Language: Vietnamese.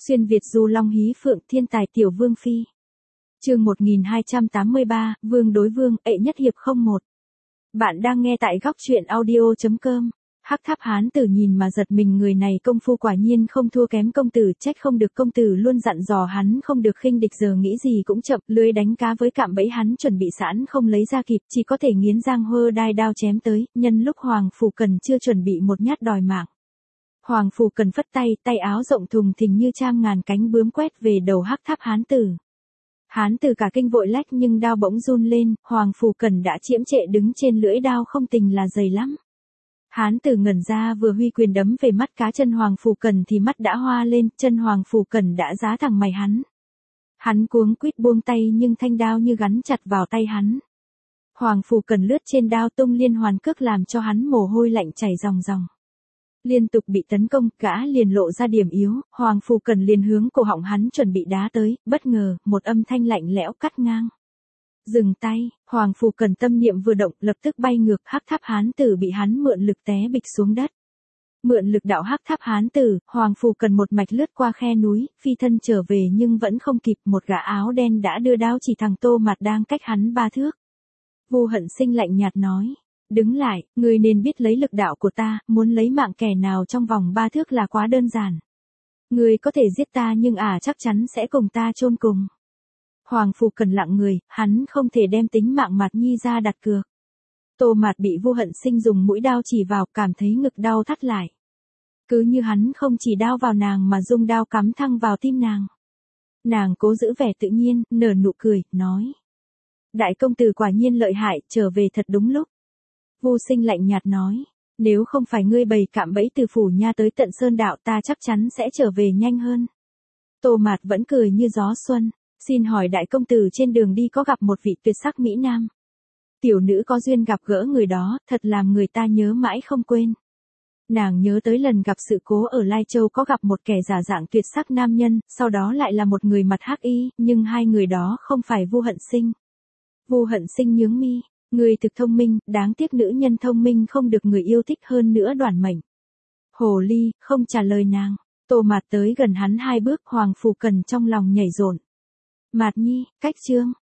Xuyên Việt du long hí phượng thiên tài tiểu vương phi. Chương 1283, Vương đối vương, ệ nhất hiệp 01. Bạn đang nghe tại góc truyện audio.com. Hắc Tháp Hán Tử nhìn mà giật mình, người này công phu quả nhiên không thua kém công tử, trách không được công tử luôn dặn dò hắn không được khinh địch, giờ nghĩ gì cũng chậm, lưới đánh cá với cạm bẫy hắn chuẩn bị sẵn không lấy ra kịp, chỉ có thể nghiến răng hơ đai đao chém tới, nhân lúc Hoàng Phủ Cần chưa chuẩn bị một nhát đòi mạng. Hoàng Phủ Cần phất tay, tay áo rộng thùng thình như trăm ngàn cánh bướm quét về đầu Hắc Tháp Hán Tử. Hán Tử cả kinh vội lách nhưng đao bỗng run lên, Hoàng Phủ Cần đã chiếm trệ đứng trên lưỡi đao, không tình là dày lắm. Hán Tử ngẩn ra, vừa huy quyền đấm về mắt cá chân Hoàng Phủ Cần thì mắt đã hoa lên, chân Hoàng Phủ Cần đã giá thẳng mày hắn. Hắn cuống quýt buông tay nhưng thanh đao như gắn chặt vào tay hắn. Hoàng Phủ Cần lướt trên đao tung liên hoàn cước làm cho hắn mồ hôi lạnh chảy ròng ròng. Liên tục bị tấn công, gã liền lộ ra điểm yếu, Hoàng Phủ Cần liền hướng cổ họng hắn chuẩn bị đá tới, bất ngờ, một âm thanh lạnh lẽo cắt ngang. Dừng tay, Hoàng Phủ Cần tâm niệm vừa động, lập tức bay ngược, Hắc Tháp Hán Tử bị hắn mượn lực té bịch xuống đất. Mượn lực đạo Hắc Tháp Hán Tử, Hoàng Phủ Cần một mạch lướt qua khe núi, phi thân trở về nhưng vẫn không kịp, một gã áo đen đã đưa đao chỉ thẳng Tô Mạt đang cách hắn 3 thước. Vu Hận Sinh lạnh nhạt nói, đứng lại, ngươi nên biết lấy lực đạo của ta, muốn lấy mạng kẻ nào trong vòng 3 thước là quá đơn giản. Ngươi có thể giết ta nhưng chắc chắn sẽ cùng ta chôn cùng. Hoàng Phủ Cần lặng người, hắn không thể đem tính mạng Mạt Nhi ra đặt cược. Tô Mạt bị Vu Hận Sinh dùng mũi đao chỉ vào, cảm thấy ngực đau thắt lại. Cứ như hắn không chỉ đao vào nàng mà dùng đao cắm thẳng vào tim nàng. Nàng cố giữ vẻ tự nhiên, nở nụ cười, nói. Đại công tử quả nhiên lợi hại, trở về thật đúng lúc. Vu Sinh lạnh nhạt nói, nếu không phải ngươi bày cạm bẫy từ phủ nha tới tận sơn đạo, ta chắc chắn sẽ trở về nhanh hơn. Tô Mạt vẫn cười như gió xuân, xin hỏi đại công tử trên đường đi có gặp một vị tuyệt sắc mỹ nam. Tiểu nữ có duyên gặp gỡ người đó, thật làm người ta nhớ mãi không quên. Nàng nhớ tới lần gặp sự cố ở Lai Châu, có gặp một kẻ giả dạng tuyệt sắc nam nhân, sau đó lại là một người mặt hắc y, nhưng hai người đó không phải Vu Hận Sinh. Vu Hận Sinh nhướng mi, người thực thông minh, đáng tiếc nữ nhân thông minh không được người yêu thích, hơn nữa đoản mệnh. Hồ ly, không trả lời nàng. Tô Mạt tới gần hắn 2 bước, Hoàng Phủ Cần trong lòng nhảy dồn. Mạt Nhi, cách chương.